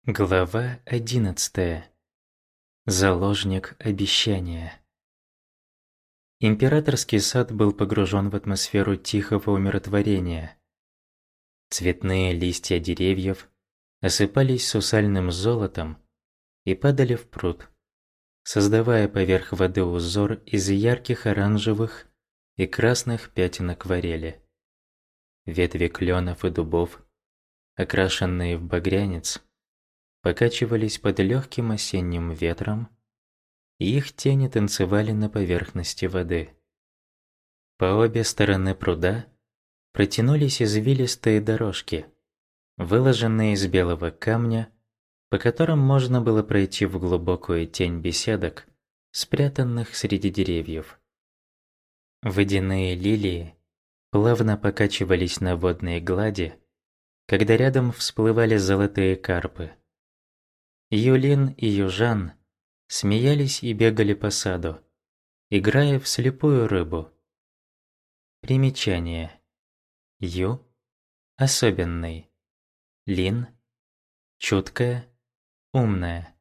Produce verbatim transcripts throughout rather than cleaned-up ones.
Глава одиннадцатая. Заложник обещания. Императорский сад был погружен в атмосферу тихого умиротворения. Цветные листья деревьев осыпались сусальным золотом и падали в пруд, создавая поверх воды узор из ярких оранжевых и красных пятен акварели. Ветви кленов и дубов, окрашенные в багрянец, покачивались под легким осенним ветром, и их тени танцевали на поверхности воды. По обе стороны пруда протянулись извилистые дорожки, выложенные из белого камня, по которым можно было пройти в глубокую тень беседок, спрятанных среди деревьев. Водяные лилии плавно покачивались на водной глади, когда рядом всплывали золотые карпы. Юлин и Южан смеялись и бегали по саду, играя в слепую рыбу. Примечание. Ю – особенный. Лин – чуткая, умная.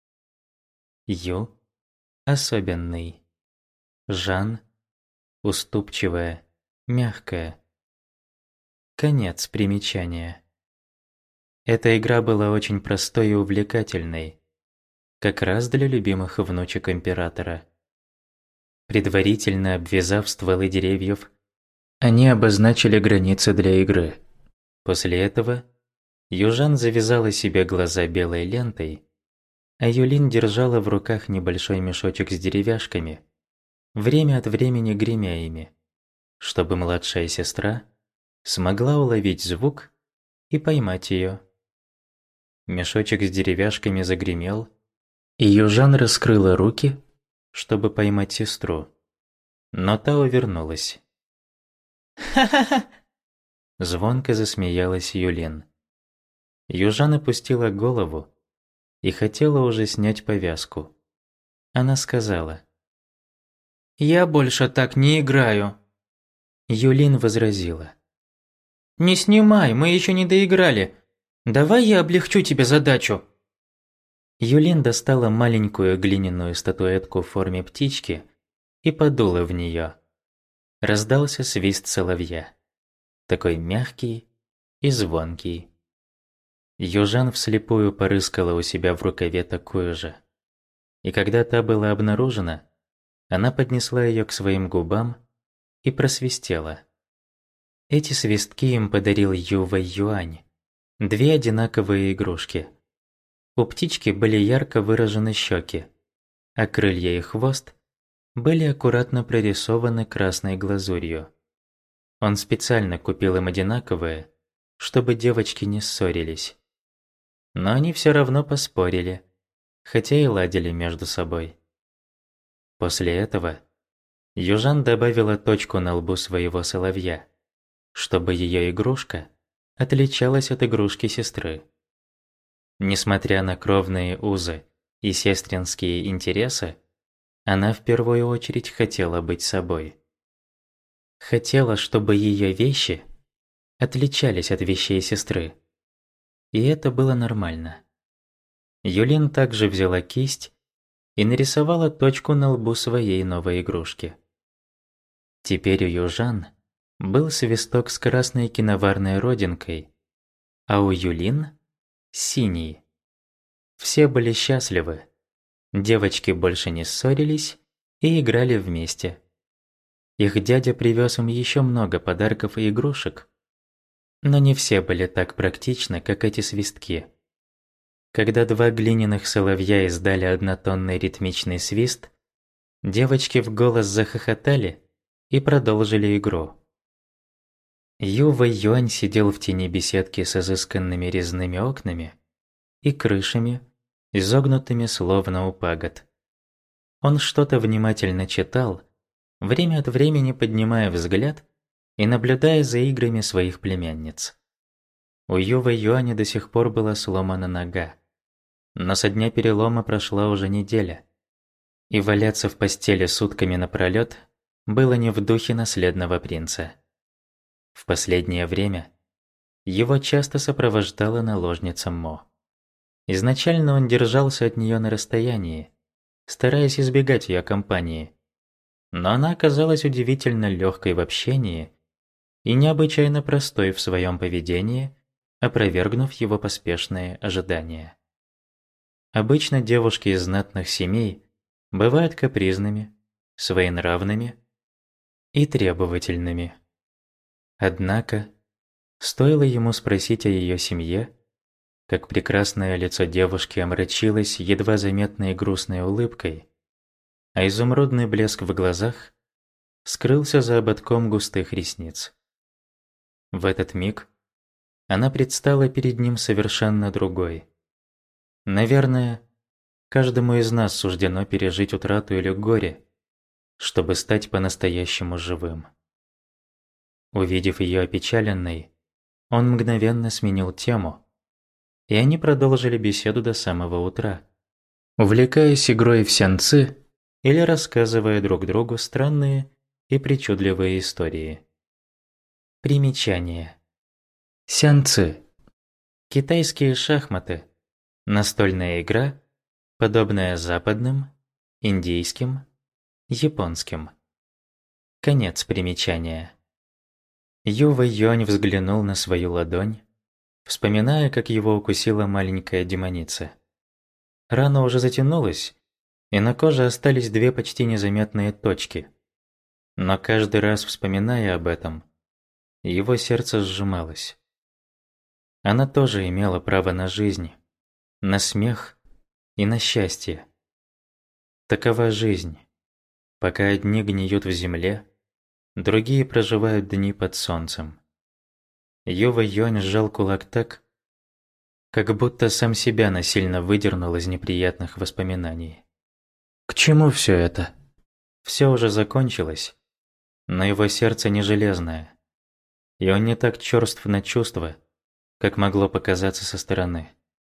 Ю – особенный. Жан – уступчивая, мягкая. Конец примечания. Эта игра была очень простой и увлекательной, как раз для любимых внучек императора. Предварительно обвязав стволы деревьев, они обозначили границы для игры. После этого Южан завязала себе глаза белой лентой, а Юлин держала в руках небольшой мешочек с деревяшками, время от времени гремя ими, чтобы младшая сестра смогла уловить звук и поймать ее. Мешочек с деревяшками загремел, и Южан раскрыла руки, чтобы поймать сестру. Но та увернулась. «Ха-ха-ха!» Звонко засмеялась Юлин. Южан опустила голову и хотела уже снять повязку. Она сказала: «Я больше так не играю». Юлин возразила: «Не снимай, мы еще не доиграли. Давай я облегчу тебе задачу». Юлин достала маленькую глиняную статуэтку в форме птички и подула в нее. Раздался свист соловья, такой мягкий и звонкий. Южан вслепую порыскала у себя в рукаве такую же. И когда та была обнаружена, она поднесла ее к своим губам и просвистела. Эти свистки им подарил Ювэй Юань. Две одинаковые игрушки. У птички были ярко выражены щеки, а крылья и хвост были аккуратно прорисованы красной глазурью. Он специально купил им одинаковые, чтобы девочки не ссорились. Но они все равно поспорили, хотя и ладили между собой. После этого Южан добавила точку на лбу своего соловья, чтобы ее игрушка отличалась от игрушки сестры. Несмотря на кровные узы и сестринские интересы, она в первую очередь хотела быть собой. Хотела, чтобы ее вещи отличались от вещей сестры. И это было нормально. Юлин также взяла кисть и нарисовала точку на лбу своей новой игрушки. Теперь у Южан был свисток с красной киноварной родинкой, а у Юлин – синий. Все были счастливы. Девочки больше не ссорились и играли вместе. Их дядя привез им еще много подарков и игрушек, но не все были так практичны, как эти свистки. Когда два глиняных соловья издали однотонный ритмичный свист, девочки в голос захохотали и продолжили игру. Ювэй Юань сидел в тени беседки с изысканными резными окнами и крышами, изогнутыми словно у пагод. Он что-то внимательно читал, время от времени поднимая взгляд и наблюдая за играми своих племянниц. У Ювэй Юаня до сих пор была сломана нога, но со дня перелома прошла уже неделя, и валяться в постели сутками напролёт было не в духе наследного принца. В последнее время его часто сопровождала наложница Мо. Изначально он держался от нее на расстоянии, стараясь избегать ее компании. Но она оказалась удивительно легкой в общении и необычайно простой в своем поведении, опровергнув его поспешные ожидания. Обычно девушки из знатных семей бывают капризными, своенравными и требовательными. Однако, стоило ему спросить о ее семье, как прекрасное лицо девушки омрачилось едва заметной грустной улыбкой, а изумрудный блеск в глазах скрылся за ободком густых ресниц. В этот миг она предстала перед ним совершенно другой. Наверное, каждому из нас суждено пережить утрату или горе, чтобы стать по-настоящему живым. Увидев ее опечаленной, он мгновенно сменил тему, и они продолжили беседу до самого утра, увлекаясь игрой в сянцы или рассказывая друг другу странные и причудливые истории. Примечание. Сянцы. Китайские шахматы. Настольная игра, подобная западным, индийским, японским. Конец примечания. Ю Вэйюань взглянул на свою ладонь, вспоминая, как его укусила маленькая демоница. Рана уже затянулась, и на коже остались две почти незаметные точки. Но каждый раз, вспоминая об этом, его сердце сжималось. Она тоже имела право на жизнь, на смех и на счастье. Такова жизнь. Пока одни гниют в земле, другие проживают дни под солнцем. Ю Вэйюань сжал кулак так, как будто сам себя насильно выдернул из неприятных воспоминаний. К чему все это? Все уже закончилось, но его сердце не железное, и он не так черств на чувства, как могло показаться со стороны.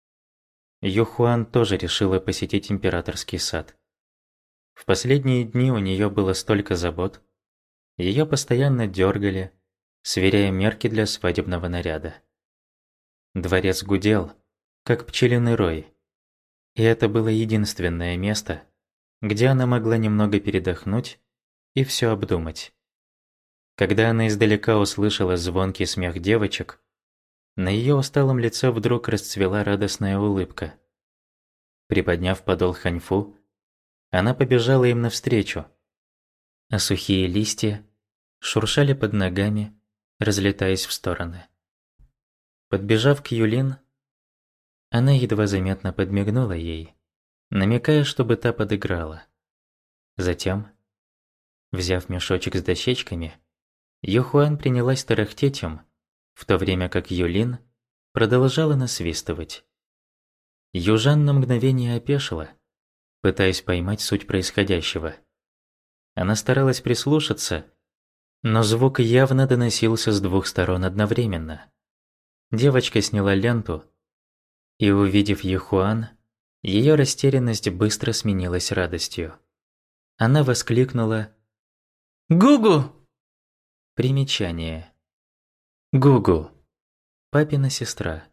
Ю Хуан тоже решила посетить императорский сад. В последние дни у нее было столько забот, ее постоянно дергали, сверяя мерки для свадебного наряда. Дворец гудел, как пчелиный рой, и это было единственное место, где она могла немного передохнуть и все обдумать. Когда она издалека услышала звонкий смех девочек, на ее усталом лице вдруг расцвела радостная улыбка. Приподняв подол ханьфу, она побежала им навстречу, а сухие листья шуршали под ногами, разлетаясь в стороны. Подбежав к Юлин, она едва заметно подмигнула ей, намекая, чтобы та подыграла. Затем, взяв мешочек с дощечками, Ю Хуан принялась тарахтеть им, в то время как Юлин продолжала насвистывать. Южан на мгновение опешила, пытаясь поймать суть происходящего. Она старалась прислушаться, но звук явно доносился с двух сторон одновременно. Девочка сняла ленту, и, увидев Юхуан, ее растерянность быстро сменилась радостью. Она воскликнула: «Гугу!» Примечание. Гугу. Папина сестра.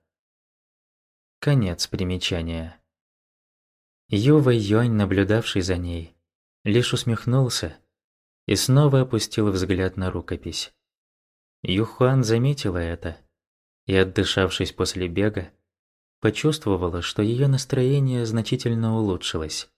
Конец примечания. Ю Вэйюань, наблюдавший за ней, лишь усмехнулся и снова опустил взгляд на рукопись. Юхуан заметила это и, отдышавшись после бега, почувствовала, что ее настроение значительно улучшилось.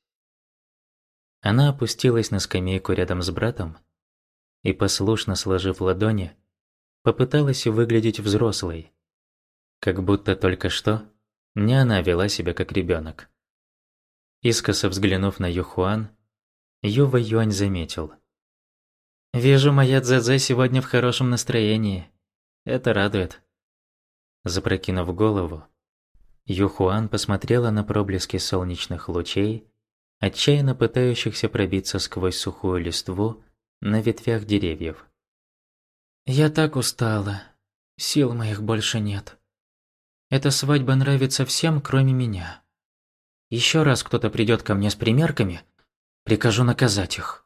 Она опустилась на скамейку рядом с братом и, послушно сложив ладони, попыталась выглядеть взрослой, как будто только что не она вела себя как ребенок. Искоса взглянув на Юхуан, Ю Вэйюань заметил: «Вижу, моя Цзэцзэ сегодня в хорошем настроении. Это радует». Запрокинув голову, Юхуан посмотрела на проблески солнечных лучей, отчаянно пытающихся пробиться сквозь сухую листву на ветвях деревьев. «Я так устала. Сил моих больше нет. Эта свадьба нравится всем, кроме меня. Еще раз кто-то придет ко мне с примерками, прикажу наказать их».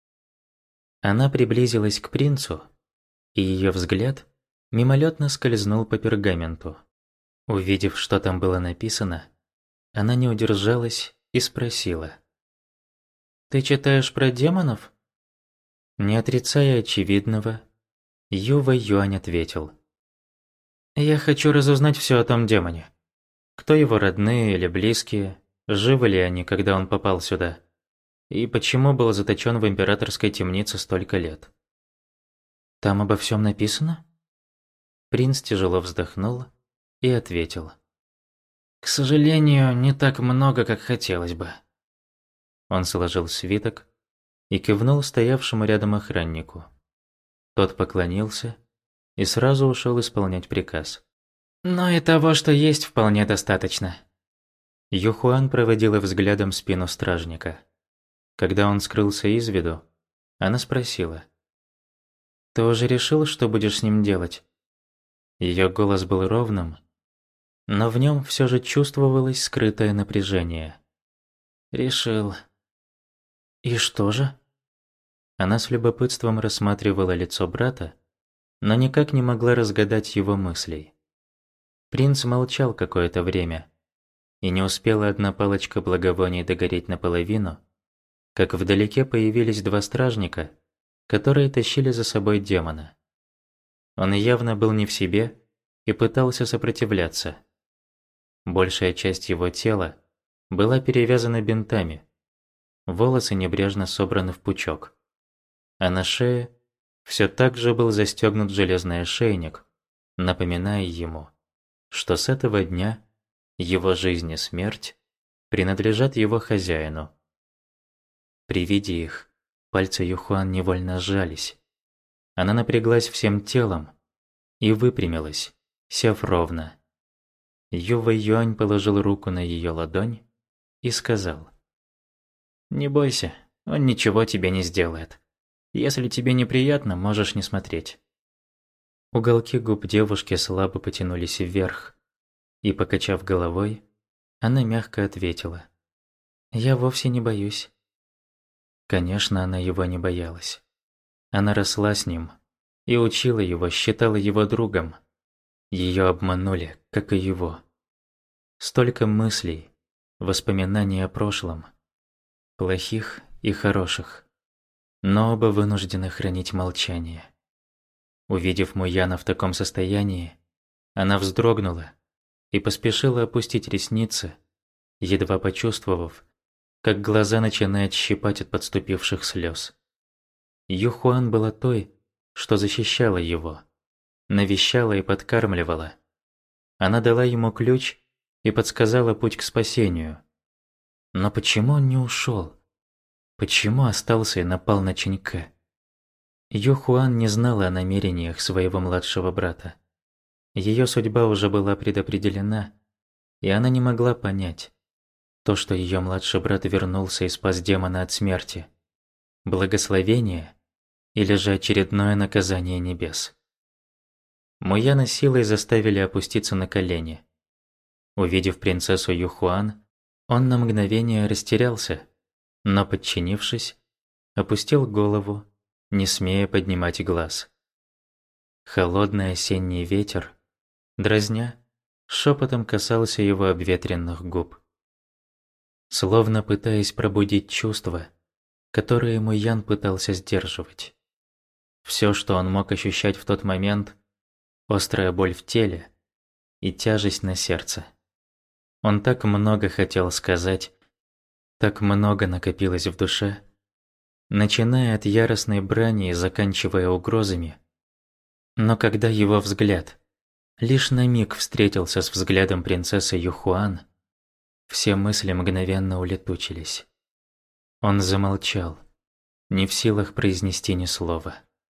Она приблизилась к принцу, и ее взгляд мимолетно скользнул по пергаменту. Увидев, что там было написано, Она не удержалась и спросила: «Ты читаешь про демонов?» Не отрицая очевидного, Ю Вэйюань ответил: «Я хочу разузнать все о том демоне. Кто его родные или близкие, живы ли они, когда он попал сюда, и почему был заточен в императорской темнице столько лет?» «Там обо всем написано?» Принц тяжело вздохнул и ответил: «К сожалению, не так много, как хотелось бы». Он сложил свиток и кивнул стоявшему рядом охраннику. Тот поклонился и сразу ушел исполнять приказ. «Но и того, что есть, вполне достаточно». Юхуан проводила взглядом спину стражника. Когда он скрылся из виду, она спросила: «Ты уже решил, что будешь с ним делать?» Ее голос был ровным, но в нем все же чувствовалось скрытое напряжение. «Решил». «И что же?» Она с любопытством рассматривала лицо брата, но никак не могла разгадать его мыслей. Принц молчал какое-то время, и не успела одна палочка благовоний догореть наполовину, как вдалеке появились два стражника, которые тащили за собой демона. Он явно был не в себе и пытался сопротивляться. Большая часть его тела была перевязана бинтами, волосы небрежно собраны в пучок, а на шее все так же был застегнут железный ошейник, напоминая ему, что с этого дня его жизнь и смерть принадлежат его хозяину. При виде их пальцы Юхуан невольно сжались. Она напряглась всем телом и выпрямилась, сев ровно. Ю Вэйюань положил руку на ее ладонь и сказал: «Не бойся, он ничего тебе не сделает. Если тебе неприятно, можешь не смотреть». Уголки губ девушки слабо потянулись вверх, и, покачав головой, она мягко ответила: «Я вовсе не боюсь». Конечно, она его не боялась. Она росла с ним и учила его, считала его другом. Ее обманули, как и его. Столько мыслей, воспоминаний о прошлом, плохих и хороших, но оба вынуждены хранить молчание. Увидев Муяна в таком состоянии, она вздрогнула и поспешила опустить ресницы, едва почувствовав, как глаза начинают щипать от подступивших слез. Юхуан была той, что защищала его, навещала и подкармливала. Она дала ему ключ и подсказала путь к спасению. Но почему он не ушел? Почему остался и напал на Чиньке? Юхуан не знала о намерениях своего младшего брата. Ее судьба уже была предопределена, и она не могла понять, то, что ее младший брат вернулся и спас демона от смерти, благословение или же очередное наказание небес. Муяна силой заставили опуститься на колени. Увидев принцессу Юхуан, он на мгновение растерялся, но, подчинившись, опустил голову, не смея поднимать глаз. Холодный осенний ветер, дразня, шепотом касался его обветренных губ. Словно пытаясь пробудить чувства, которые Муян пытался сдерживать. Все, что он мог ощущать в тот момент – острая боль в теле и тяжесть на сердце. Он так много хотел сказать, так много накопилось в душе, начиная от яростной брани и заканчивая угрозами. Но когда его взгляд лишь на миг встретился с взглядом принцессы Юхуан, все мысли мгновенно улетучились. Он замолчал, не в силах произнести ни слова.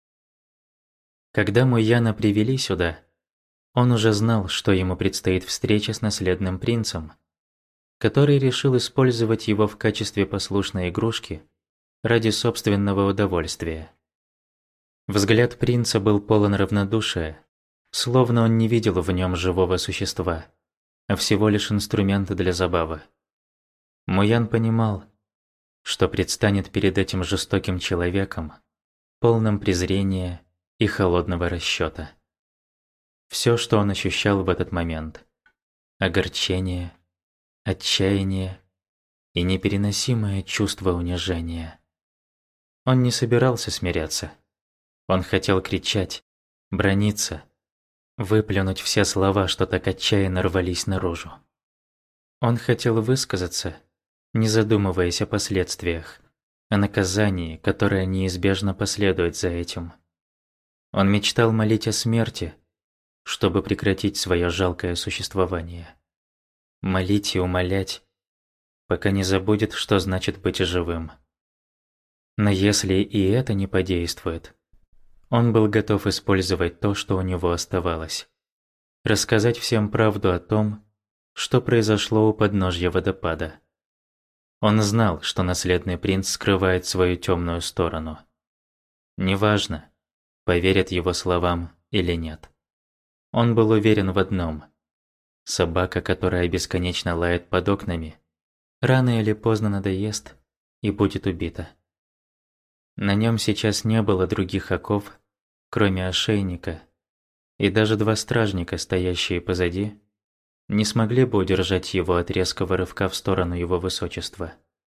Когда Муяна привели сюда, он уже знал, что ему предстоит встреча с наследным принцем, который решил использовать его в качестве послушной игрушки ради собственного удовольствия. Взгляд принца был полон равнодушия, словно он не видел в нем живого существа, а всего лишь инструмента для забавы. Муян понимал, что предстанет перед этим жестоким человеком, полным презрения и холодного расчёта. Все, что он ощущал в этот момент – огорчение, отчаяние и непереносимое чувство унижения. Он не собирался смиряться. Он хотел кричать, браниться, выплюнуть все слова, что так отчаянно рвались наружу. Он хотел высказаться, не задумываясь о последствиях, о наказании, которое неизбежно последует за этим. Он мечтал молить о смерти, чтобы прекратить свое жалкое существование. Молить и умолять, пока не забудет, что значит быть живым. Но если и это не подействует, он был готов использовать то, что у него оставалось. Рассказать всем правду о том, что произошло у подножья водопада. Он знал, что наследный принц скрывает свою темную сторону. Неважно, поверят его словам или нет. Он был уверен в одном. Собака, которая бесконечно лает под окнами, рано или поздно надоест и будет убита. На нем сейчас не было других оков, кроме ошейника, и даже два стражника, стоящие позади, не смогли бы удержать его от резкого рывка в сторону его высочества.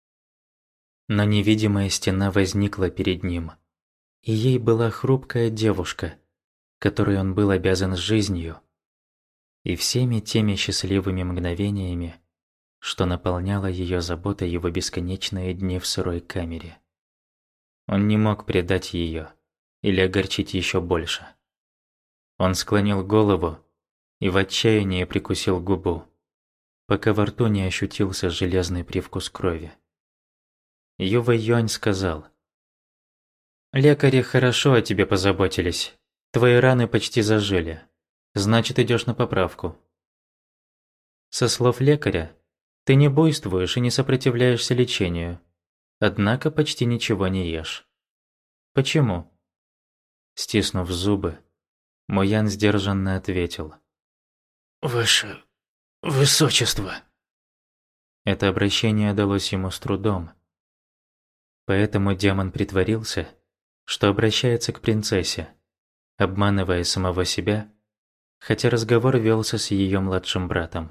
Но невидимая стена возникла перед ним, и ей была хрупкая девушка, которой он был обязан жизнью, и всеми теми счастливыми мгновениями, что наполняла ее заботой его бесконечные дни в сырой камере. Он не мог предать ее или огорчить еще больше. Он склонил голову и в отчаянии прикусил губу, пока во рту не ощутился железный привкус крови. Ювэ Юань сказал: «Лекари хорошо о тебе позаботились. Твои раны почти зажили. Значит, идешь на поправку». Со слов лекаря, ты не буйствуешь и не сопротивляешься лечению, однако почти ничего не ешь. Почему? Стиснув зубы, Мо Ян сдержанно ответил: «Ваше высочество». Это обращение далось ему с трудом. Поэтому демон притворился, что обращается к принцессе, обманывая самого себя, хотя разговор велся с ее младшим братом.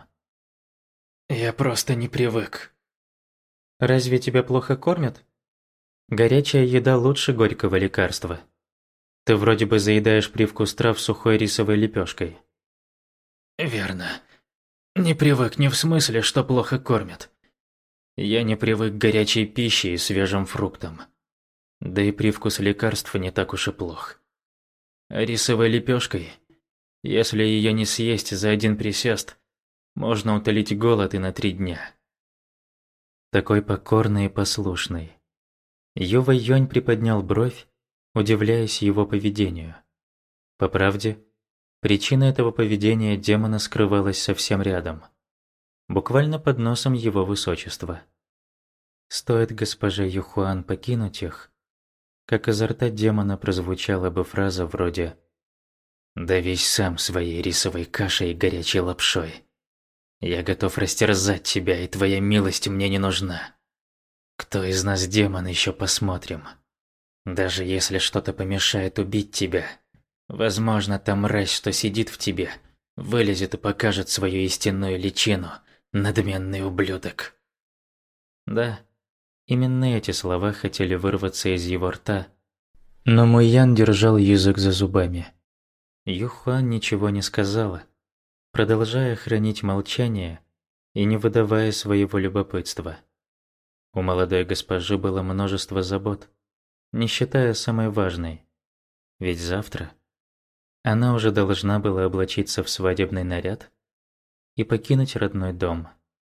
«Я просто не привык». «Разве тебя плохо кормят? Горячая еда лучше горького лекарства. Ты вроде бы заедаешь привкус трав сухой рисовой лепешкой». «Верно. Не привык не в смысле, что плохо кормят. Я не привык к горячей пище и свежим фруктам. Да и привкус лекарств не так уж и плох. А рисовой лепешкой, если ее не съесть за один присест, можно утолить голод и на три дня». Такой покорный и послушный. Ювэ Юань приподнял бровь, удивляясь его поведению. По правде, причина этого поведения демона скрывалась совсем рядом, буквально под носом его высочества. Стоит госпоже Юхуан покинуть их, как изо рта демона прозвучала бы фраза вроде «Давись сам своей рисовой кашей и горячей лапшой. Я готов растерзать тебя, и твоя милость мне не нужна. Кто из нас демон, еще посмотрим. Даже если что-то помешает убить тебя, возможно, та мразь, что сидит в тебе, вылезет и покажет свою истинную личину, надменный ублюдок». Да, именно эти слова хотели вырваться из его рта, но Мо Ян держал язык за зубами. Юхуан ничего не сказала, продолжая хранить молчание и не выдавая своего любопытства. У молодой госпожи было множество забот, не считая самой важной. Ведь завтра она уже должна была облачиться в свадебный наряд и покинуть родной дом.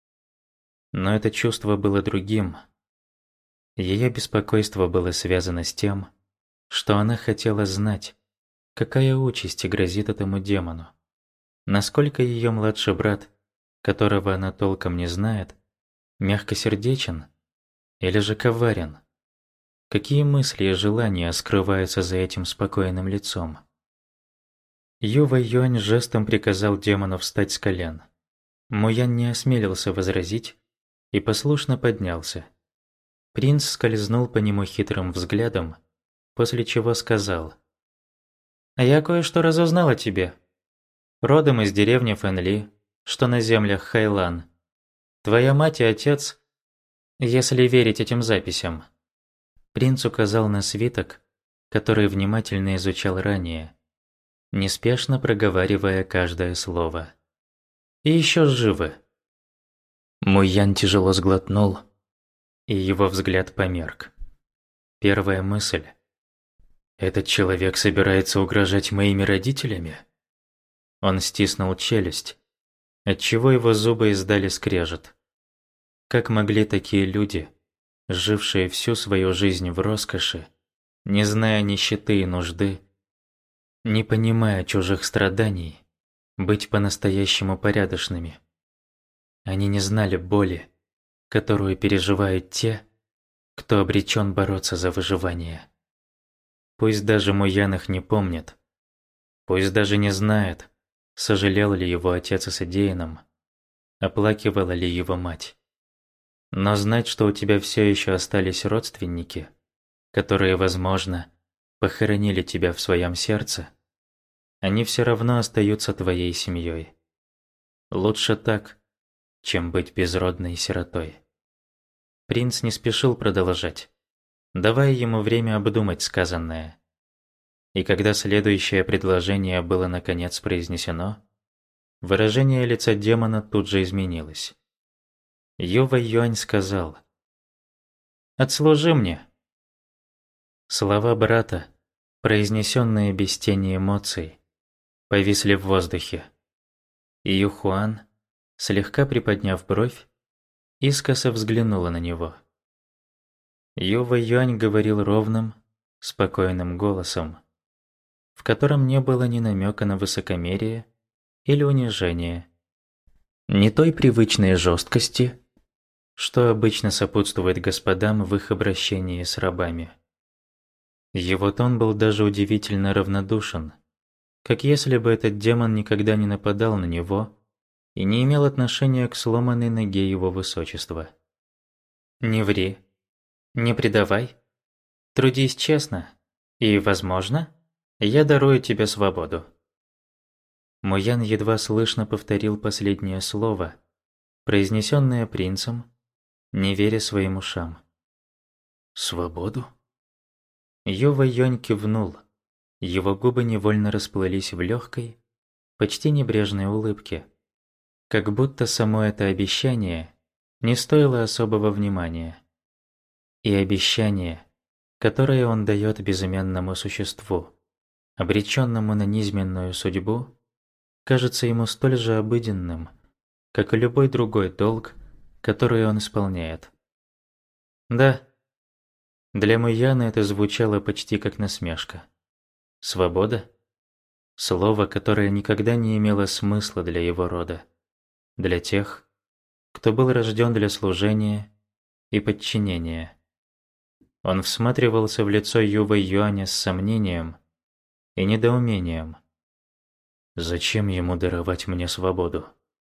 Но это чувство было другим. Ее беспокойство было связано с тем, что она хотела знать, какая участь грозит этому демону. Насколько ее младший брат, которого она толком не знает, мягкосердечен или же коварен? Какие мысли и желания скрываются за этим спокойным лицом? Ювэ Юань жестом приказал демону встать с колен. Мо Ян не осмелился возразить и послушно поднялся. Принц скользнул по нему хитрым взглядом, после чего сказал: «А я кое-что разузнал о тебе. Родом из деревни Фэнли, что на землях Хайлан. Твоя мать и отец, если верить этим записям». Принц указал на свиток, который внимательно изучал ранее, неспешно проговаривая каждое слово. «И еще живы». Муян тяжело сглотнул, и его взгляд померк. Первая мысль: «Этот человек собирается угрожать моими родителями?» Он стиснул челюсть, отчего его зубы издали скрежет. Как могли такие люди, жившие всю свою жизнь в роскоши, не зная нищеты и нужды, не понимая чужих страданий, быть по-настоящему порядочными? Они не знали боли, которую переживают те, кто обречен бороться за выживание. Пусть даже Муян их не помнит, пусть даже не знает, сожалел ли его отец о содеянном, оплакивала ли его мать. Но знать, что у тебя все еще остались родственники, которые, возможно, похоронили тебя в своем сердце, они все равно остаются твоей семьей. Лучше так, чем быть безродной сиротой. Принц не спешил продолжать, давая ему время обдумать сказанное. И когда следующее предложение было наконец произнесено, выражение лица демона тут же изменилось. Ювэй Юань сказал: «Отслужи мне». Слова брата, произнесенные без тени эмоций, повисли в воздухе. И Юхуан, слегка приподняв бровь, искоса взглянула на него. Ювэй Юань говорил ровным, спокойным голосом, в котором не было ни намека на высокомерие или унижение, ни той привычной жесткости, что обычно сопутствует господам в их обращении с рабами. Его тон был даже удивительно равнодушен, как если бы этот демон никогда не нападал на него и не имел отношения к сломанной ноге его высочества. «Не ври, не предавай, трудись честно, и, возможно, я дарую тебе свободу». Муян едва слышно повторил последнее слово, произнесенное принцем, не веря своим ушам. «Свободу?» Ювэй Юань кивнул, его губы невольно расплылись в легкой, почти небрежной улыбке, как будто само это обещание не стоило особого внимания. И обещание, которое он дает безымянному существу, обреченному на низменную судьбу, кажется ему столь же обыденным, как и любой другой долг, который он исполняет. Да, для Муяна это звучало почти как насмешка. Свобода? Слово, которое никогда не имело смысла для его рода, для тех, кто был рожден для служения и подчинения. Он всматривался в лицо Ювэй Юаня с сомнением и недоумением. Зачем ему даровать мне свободу?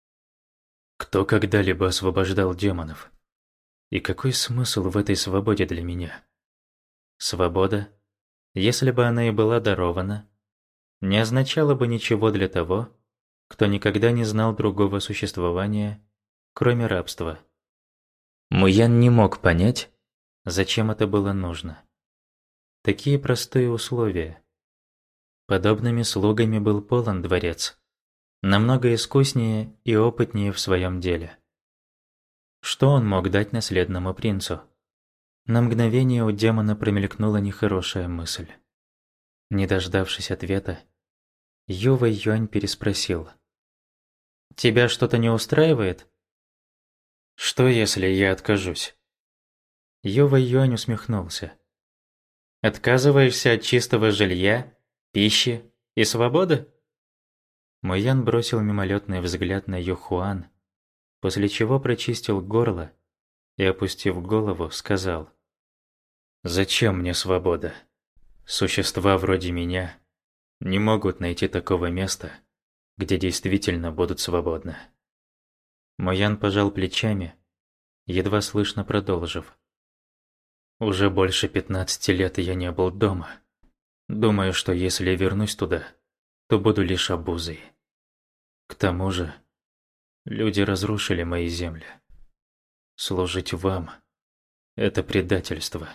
Кто когда-либо освобождал демонов? И какой смысл в этой свободе для меня? Свобода, если бы она и была дарована, не означала бы ничего для того, кто никогда не знал другого существования, кроме рабства. Муян не мог понять, зачем это было нужно. Такие простые условия. Подобными слугами был полон дворец, намного искуснее и опытнее в своем деле. Что он мог дать наследному принцу? На мгновение у демона промелькнула нехорошая мысль. Не дождавшись ответа, Ювэй Юань переспросил: «Тебя что-то не устраивает?» «Что, если я откажусь?» Ювэй Юань усмехнулся. «Отказываешься от чистого жилья, пищи и свободы?» Муян бросил мимолетный взгляд на Юхуан, после чего прочистил горло и, опустив голову, сказал: «Зачем мне свобода? Существа вроде меня не могут найти такого места, где действительно будут свободны». Муян пожал плечами, едва слышно продолжив: «Уже больше пятнадцати лет я не был дома. Думаю, что если я вернусь туда, то буду лишь обузой. К тому же, люди разрушили мои земли. Служить вам – это предательство.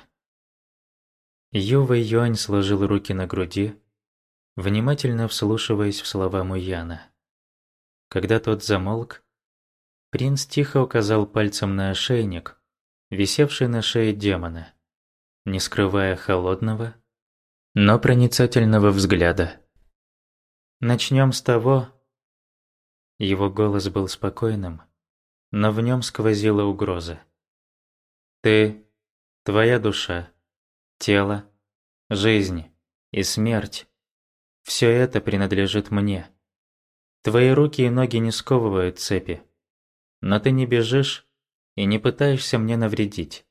Ю Вэйюань сложил руки на груди, внимательно вслушиваясь в слова Муяна. Когда тот замолк, принц тихо указал пальцем на ошейник, висевший на шее демона, не скрывая холодного, но проницательного взгляда. «Начнем с того...» Его голос был спокойным, но в нем сквозила угроза. «Ты, твоя душа, тело, жизнь и смерть – все это принадлежит мне. Твои руки и ноги не сковывают цепи, но ты не бежишь и не пытаешься мне навредить.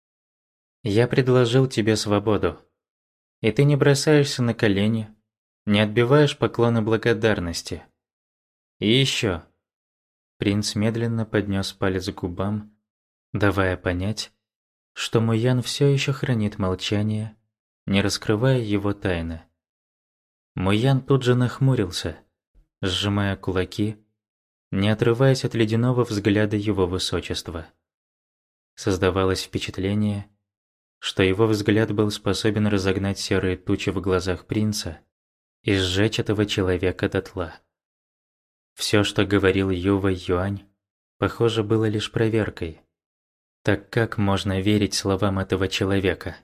Я предложил тебе свободу, и ты не бросаешься на колени, не отбиваешь поклоны благодарности. И еще. Принц медленно поднес палец к губам, давая понять, что Муян все еще хранит молчание, не раскрывая его тайны. Муян тут же нахмурился, сжимая кулаки, не отрываясь от ледяного взгляда его высочества. Создавалось впечатление, что его взгляд был способен разогнать серые тучи в глазах принца и сжечь этого человека дотла. Все, что говорил Ю Вэйюань, похоже, было лишь проверкой. Так как можно верить словам этого человека?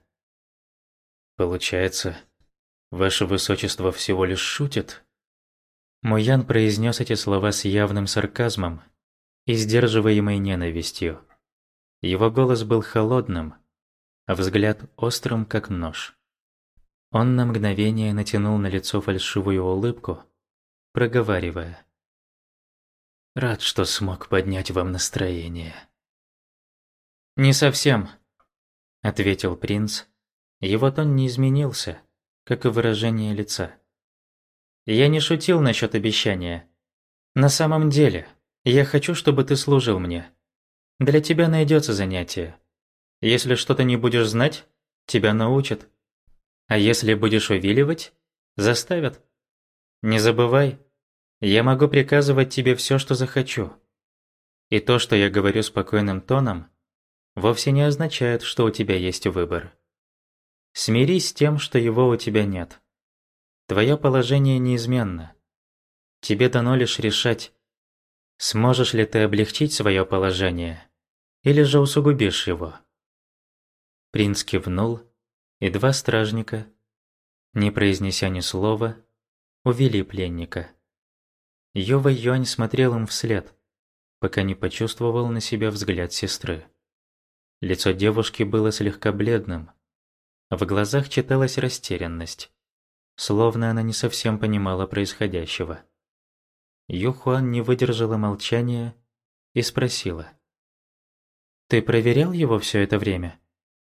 Получается, ваше высочество всего лишь шутит? Муян произнес эти слова с явным сарказмом и сдерживаемой ненавистью. Его голос был холодным, а взгляд острым, как нож. Он на мгновение натянул на лицо фальшивую улыбку, проговаривая: «Рад, что смог поднять вам настроение». «Не совсем», — ответил принц. Его тон не изменился, как и выражение лица. «Я не шутил насчет обещания. На самом деле, я хочу, чтобы ты служил мне. Для тебя найдется занятие. Если что-то не будешь знать, тебя научат. А если будешь увиливать, заставят. Не забывай, я могу приказывать тебе все, что захочу. И то, что я говорю спокойным тоном, вовсе не означает, что у тебя есть выбор. Смирись с тем, что его у тебя нет. Твое положение неизменно. Тебе дано лишь решать, сможешь ли ты облегчить свое положение, или же усугубишь его». Принц кивнул, и два стражника, не произнеся ни слова, увели пленника. Ю Вэйюань смотрел им вслед, пока не почувствовал на себя взгляд сестры. Лицо девушки было слегка бледным, а в глазах читалась растерянность, словно она не совсем понимала происходящего. Ю Хуан не выдержала молчания и спросила: «Ты проверял его все это время?»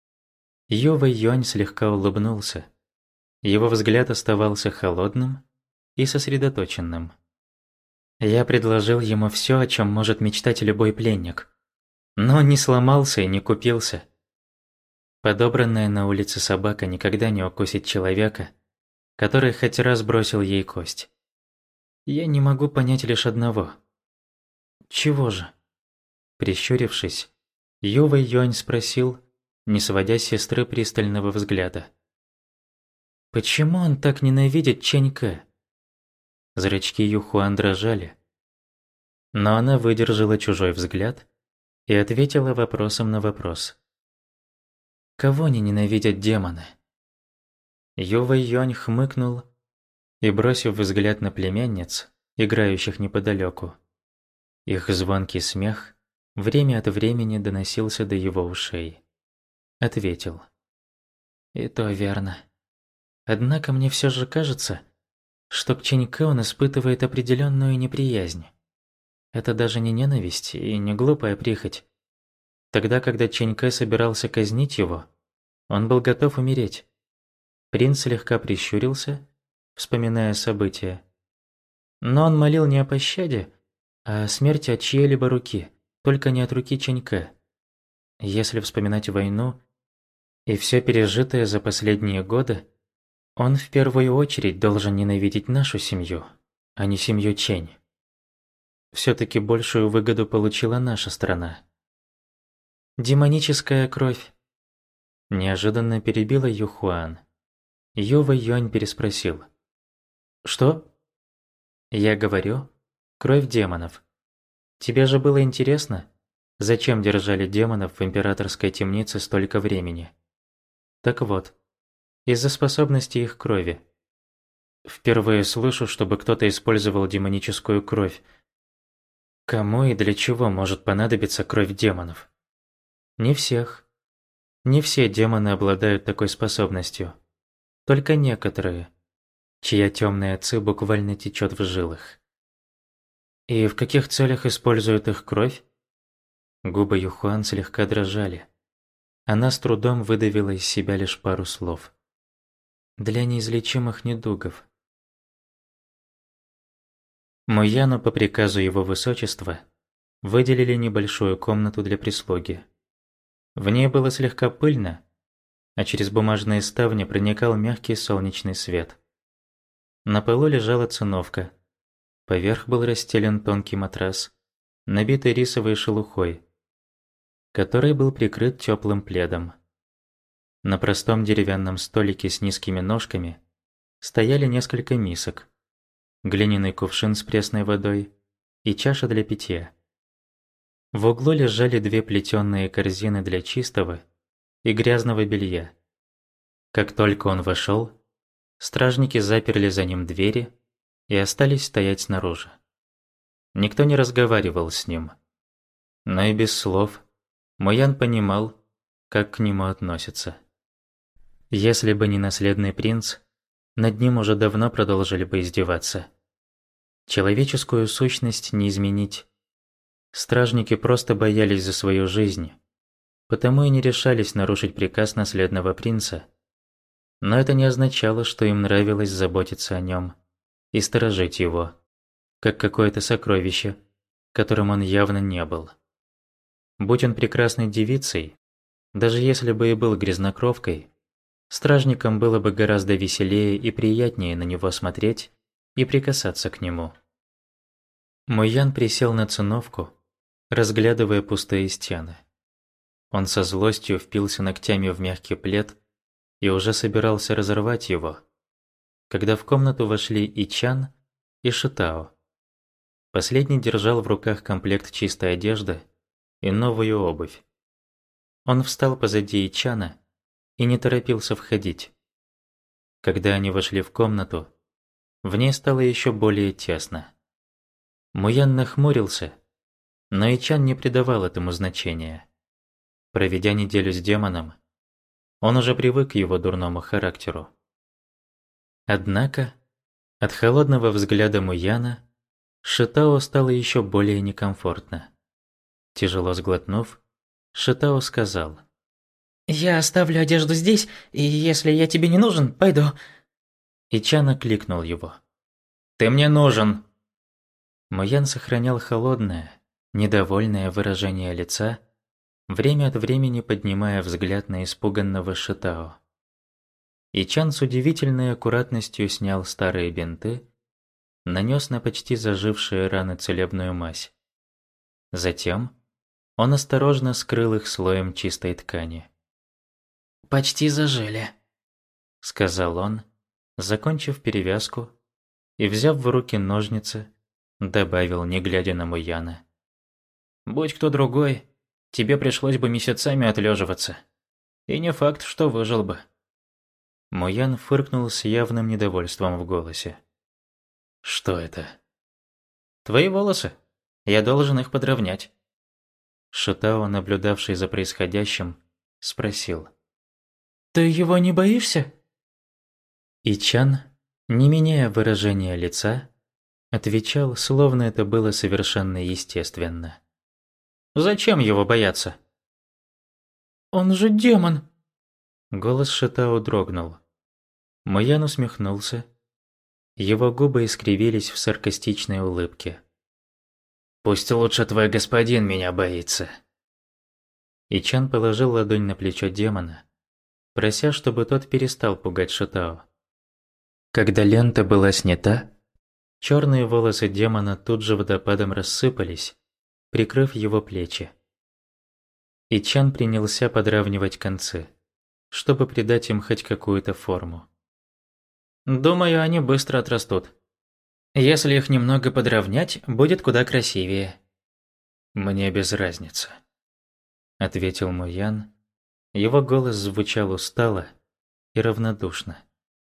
Ю Вэйюань слегка улыбнулся. Его взгляд оставался холодным и сосредоточенным. «Я предложил ему все, о чем может мечтать любой пленник. Но он не сломался и не купился. Подобранная на улице собака никогда не укусит человека, который хоть раз бросил ей кость. Я не могу понять лишь одного. Чего же?» Прищурившись, Ю Вэйюань спросил, не сводя с сестры пристального взгляда: «Почему он так ненавидит Чэнь Кэ?» Зрачки Ю Хуан дрожали, но она выдержала чужой взгляд и ответила вопросом на вопрос. «Кого не ненавидят демоны?» Ю Вэйюань хмыкнул и, бросив взгляд на племянниц, играющих неподалеку, их звонкий смех время от времени доносился до его ушей, ответил: «И то верно. Однако мне все же кажется, что к Чэнь Кэ он испытывает определенную неприязнь. Это даже не ненависть и не глупая прихоть. Тогда, когда Чэнь Кэ собирался казнить его, он был готов умереть». Принц слегка прищурился, вспоминая события. Но он молил не о пощаде, а о смерти от чьей-либо руки, только не от руки Чэнь Кэ. Если вспоминать войну и все пережитое за последние годы, он в первую очередь должен ненавидеть нашу семью, а не семью Чэнь. Все-таки большую выгоду получила наша страна. Демоническая кровь. Неожиданно перебила Юхуан. Юва Юань переспросил. Что? Я говорю, кровь демонов. Тебе же было интересно, зачем держали демонов в императорской темнице столько времени? Так вот, из-за способности их крови. Впервые слышу, чтобы кто-то использовал демоническую кровь. Кому и для чего может понадобиться кровь демонов? Не всех. Не все демоны обладают такой способностью. Только некоторые, чья темная ци буквально течет в жилах. И в каких целях используют их кровь? Губы Юхуан слегка дрожали. Она с трудом выдавила из себя лишь пару слов. Для неизлечимых недугов. Муяну по приказу его высочества выделили небольшую комнату для прислуги. В ней было слегка пыльно, а через бумажные ставни проникал мягкий солнечный свет. На полу лежала циновка. Поверх был расстелен тонкий матрас, набитый рисовой шелухой, который был прикрыт теплым пледом. На простом деревянном столике с низкими ножками стояли несколько мисок, глиняный кувшин с пресной водой и чаша для питья. В углу лежали две плетеные корзины для чистого и грязного белья. Как только он вошел, стражники заперли за ним двери и остались стоять снаружи. Никто не разговаривал с ним. Но и без слов Муян понимал, как к нему относятся. Если бы не наследный принц, над ним уже давно продолжили бы издеваться. Человеческую сущность не изменить. Стражники просто боялись за свою жизнь, потому и не решались нарушить приказ наследного принца. Но это не означало, что им нравилось заботиться о нем и сторожить его, как какое-то сокровище, которым он явно не был. Будь он прекрасной девицей, даже если бы и был грязнокровкой, стражникам было бы гораздо веселее и приятнее на него смотреть и прикасаться к нему. Муян присел на циновку, разглядывая пустые стены. Он со злостью впился ногтями в мягкий плед и уже собирался разорвать его, когда в комнату вошли Ичан и Шитао. Последний держал в руках комплект чистой одежды и новую обувь. Он встал позади Ичана и не торопился входить. Когда они вошли в комнату, в ней стало еще более тесно. Муян нахмурился, но Ичан не придавал этому значения. Проведя неделю с демоном, он уже привык к его дурному характеру. Однако, от холодного взгляда Муяна Шитао стало еще более некомфортно. Тяжело сглотнув, Шитао сказал: «Я оставлю одежду здесь, и если я тебе не нужен, пойду». Ичан окликнул его: «Ты мне нужен!» Муян сохранял холодное, недовольное выражение лица, время от времени поднимая взгляд на испуганного Шитао. Ичан с удивительной аккуратностью снял старые бинты, нанес на почти зажившие раны целебную мазь. Затем он осторожно скрыл их слоем чистой ткани. «Почти зажили», — сказал он, закончив перевязку и, взяв в руки ножницы, добавил, не глядя на Муяна: «Будь кто другой, тебе пришлось бы месяцами отлеживаться. И не факт, что выжил бы». Муян фыркнул с явным недовольством в голосе. «Что это?» «Твои волосы. Я должен их подровнять». Шитао, наблюдавший за происходящим, спросил: «Ты его не боишься?» Ичан, не меняя выражения лица, отвечал, словно это было совершенно естественно: «Зачем его бояться?» «Он же демон!» Голос Шитао дрогнул. Муян усмехнулся. Его губы искривились в саркастичной улыбке. «Пусть лучше твой господин меня боится». Ичан положил ладонь на плечо демона, прося, чтобы тот перестал пугать Шитао. Когда лента была снята, черные волосы демона тут же водопадом рассыпались, прикрыв его плечи. И Чан принялся подравнивать концы, чтобы придать им хоть какую-то форму. Думаю, они быстро отрастут. Если их немного подровнять, будет куда красивее. Мне без разницы, ответил Муян. Его голос звучал устало и равнодушно.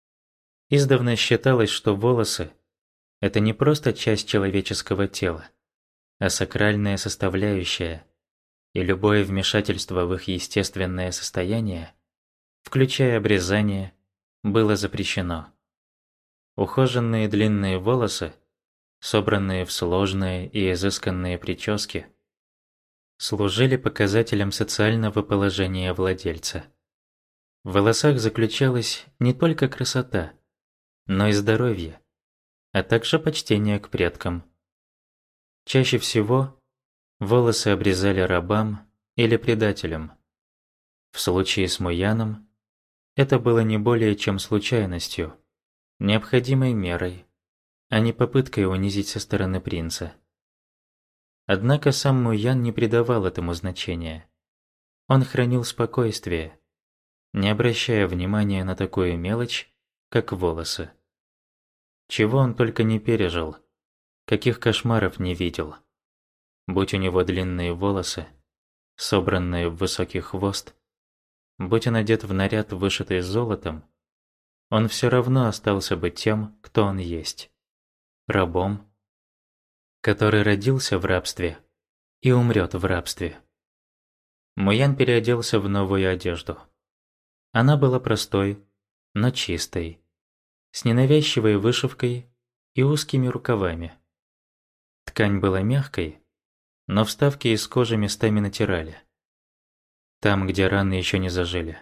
Издавна считалось, что волосы – это не просто часть человеческого тела, а сакральная составляющая, и любое вмешательство в их естественное состояние, включая обрезание, было запрещено. Ухоженные длинные волосы, собранные в сложные и изысканные прически, служили показателем социального положения владельца. В волосах заключалась не только красота, но и здоровье, а также почтение к предкам. Чаще всего волосы обрезали рабам или предателям. В случае с Муяном это было не более чем случайностью, необходимой мерой, а не попыткой унизить со стороны принца. Однако сам Муян не придавал этому значения. Он хранил спокойствие, не обращая внимания на такую мелочь, как волосы. Чего он только не пережил, каких кошмаров не видел. Будь у него длинные волосы, собранные в высокий хвост, будь он одет в наряд, вышитый золотом, он все равно остался бы тем, кто он есть. Рабом, который родился в рабстве и умрет в рабстве. Муян переоделся в новую одежду. Она была простой, но чистой, с ненавязчивой вышивкой и узкими рукавами. Ткань была мягкой, но вставки из кожи местами натирали. Там, где раны еще не зажили.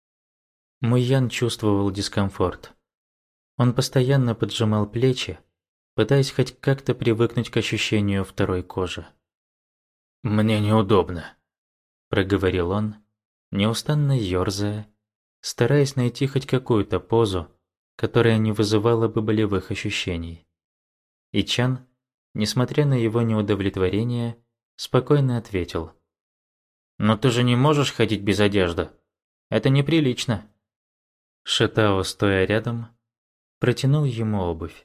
Муян чувствовал дискомфорт. Он постоянно поджимал плечи, пытаясь хоть как-то привыкнуть к ощущению второй кожи. «Мне неудобно», – проговорил он, неустанно ёрзая, стараясь найти хоть какую-то позу, которая не вызывала бы болевых ощущений. И Чан, несмотря на его неудовлетворение, спокойно ответил. «Но ты же не можешь ходить без одежды. Это неприлично». Шитао, стоя рядом, протянул ему обувь.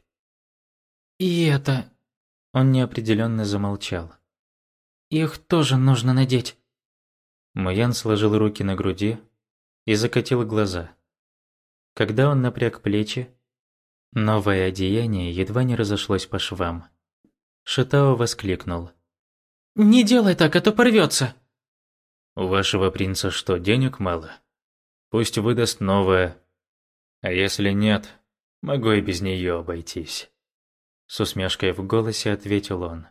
«И это...» Он неопределенно замолчал. «Их тоже нужно надеть». Муян сложил руки на груди и закатил глаза. Когда он напряг плечи, новое одеяние едва не разошлось по швам. Шитао воскликнул. «Не делай так, а то порвется!» «У вашего принца что, денег мало? Пусть выдаст новое. А если нет, могу и без нее обойтись». С усмешкой в голосе ответил он.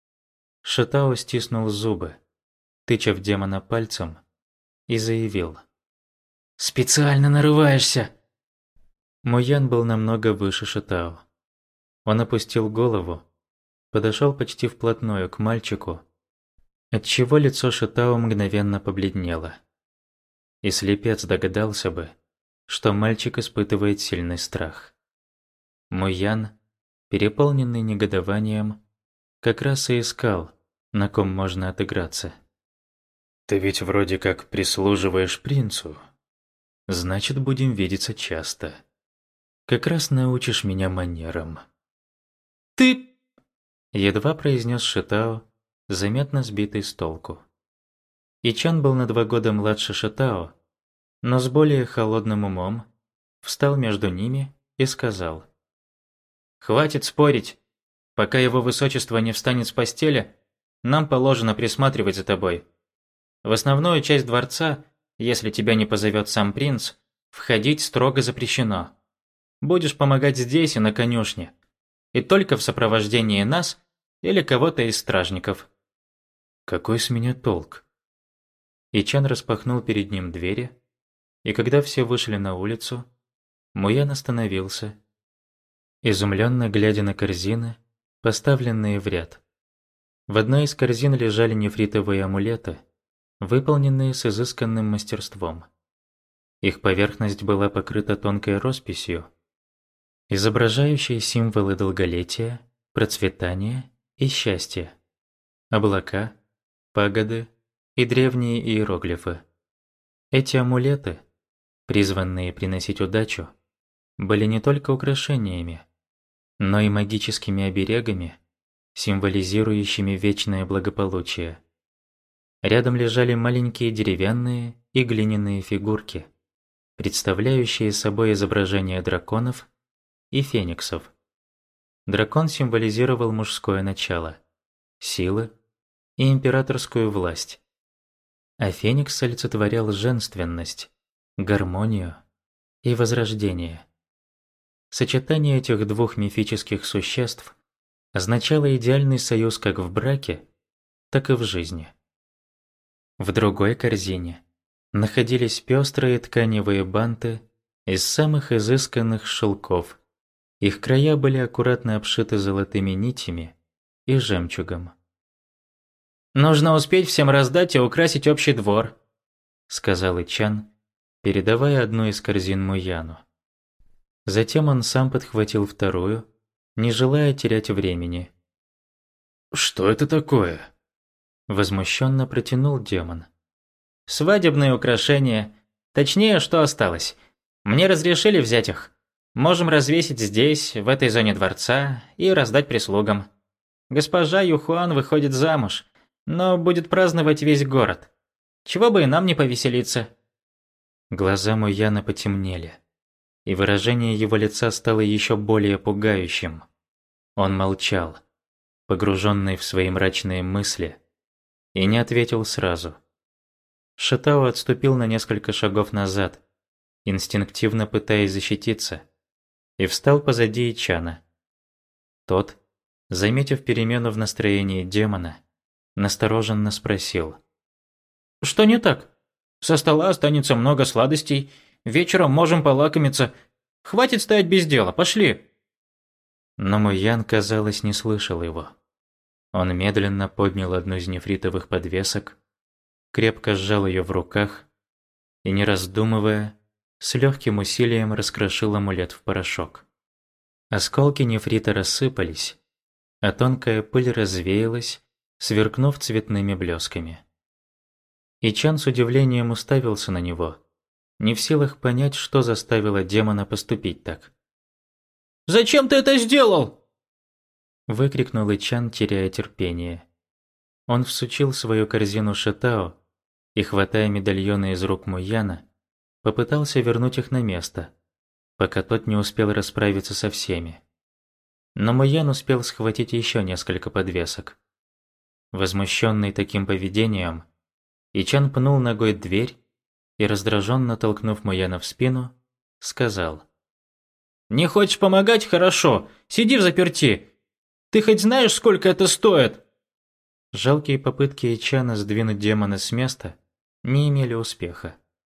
Шитао стиснул зубы, тыча в демона пальцем, и заявил. «Специально нарываешься!» Муян был намного выше Шитао. Он опустил голову, подошел почти вплотную к мальчику, отчего лицо Шитао мгновенно побледнело. И слепец догадался бы, что мальчик испытывает сильный страх. Муян, переполненный негодованием, как раз и искал, на ком можно отыграться. «Ты ведь вроде как прислуживаешь принцу. Значит, будем видеться часто. Как раз научишь меня манерам». «Ты...» — едва произнес Шитао, заметно сбитый с толку. Ичан был на два года младше Шитао, но с более холодным умом, встал между ними и сказал. «Хватит спорить. Пока его высочество не встанет с постели, нам положено присматривать за тобой. В основную часть дворца, если тебя не позовет сам принц, входить строго запрещено. Будешь помогать здесь и на конюшне, и только в сопровождении нас или кого-то из стражников». «Какой с меня толк?» Ичан распахнул перед ним двери, и когда все вышли на улицу, Муян остановился, изумленно глядя на корзины, поставленные в ряд. В одной из корзин лежали нефритовые амулеты, выполненные с изысканным мастерством. Их поверхность была покрыта тонкой росписью, изображающей символы долголетия, процветания и счастья. Облака, пагоды, и древние иероглифы. Эти амулеты, призванные приносить удачу, были не только украшениями, но и магическими оберегами, символизирующими вечное благополучие. Рядом лежали маленькие деревянные и глиняные фигурки, представляющие собой изображения драконов и фениксов. Дракон символизировал мужское начало, силы и императорскую власть, а феникс олицетворял женственность, гармонию и возрождение. Сочетание этих двух мифических существ означало идеальный союз как в браке, так и в жизни. В другой корзине находились пестрые тканевые банты из самых изысканных шелков. Их края были аккуратно обшиты золотыми нитями и жемчугом. «Нужно успеть всем раздать и украсить общий двор», — сказал Ичан, передавая одну из корзин Муяну. Затем он сам подхватил вторую, не желая терять времени. «Что это такое?» — возмущенно протянул демон. «Свадебные украшения. Точнее, что осталось. Мне разрешили взять их. Можем развесить здесь, в этой зоне дворца, и раздать прислугам. Госпожа Юхуан выходит замуж, но будет праздновать весь город. Чего бы и нам не повеселиться». Глаза Муяна потемнели, и выражение его лица стало еще более пугающим. Он молчал, погруженный в свои мрачные мысли, и не ответил сразу. Шитао отступил на несколько шагов назад, инстинктивно пытаясь защититься, и встал позади Ичана. Тот, заметив перемену в настроении демона, настороженно спросил: «Что не так? Со стола останется много сладостей, вечером можем полакомиться. Хватит стоять без дела, пошли!» Но Муян, казалось, не слышал его. Он медленно поднял одну из нефритовых подвесок, крепко сжал ее в руках и, не раздумывая, с легким усилием раскрошил амулет в порошок. Осколки нефрита рассыпались, а тонкая пыль развеялась, сверкнув цветными блесками. Ичан с удивлением уставился на него, не в силах понять, что заставило демона поступить так. «Зачем ты это сделал?» — выкрикнул Ичан, теряя терпение. Он всучил свою корзину Шитао и, хватая медальоны из рук Муяна, попытался вернуть их на место, пока тот не успел расправиться со всеми. Но Муян успел схватить еще несколько подвесок. Возмущенный таким поведением, Ичан пнул ногой дверь и, раздраженно толкнув Муяна в спину, сказал: «Не хочешь помогать? Хорошо, сиди взаперти. Ты хоть знаешь, сколько это стоит?» Жалкие попытки Ичана сдвинуть демона с места не имели успеха.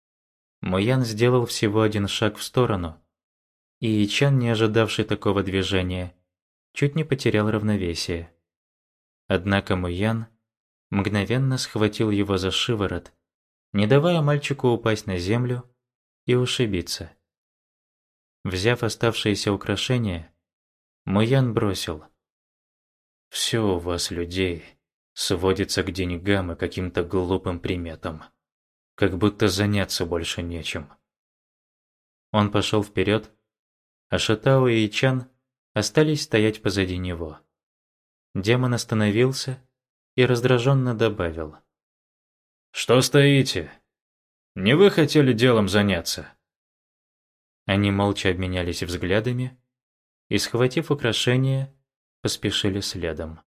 Муян сделал всего один шаг в сторону, и Ичан, не ожидавший такого движения, чуть не потерял равновесие. Однако Муян мгновенно схватил его за шиворот, не давая мальчику упасть на землю и ушибиться. Взяв оставшиеся украшения, Муян бросил: «Все у вас, людей, сводится к деньгам и каким-то глупым приметам. Как будто заняться больше нечем». Он пошел вперед, а Шитао и Ичан остались стоять позади него. Демон остановился и раздраженно добавил: «Что стоите? Не вы хотели делом заняться?» Они молча обменялись взглядами и, схватив украшения, поспешили следом.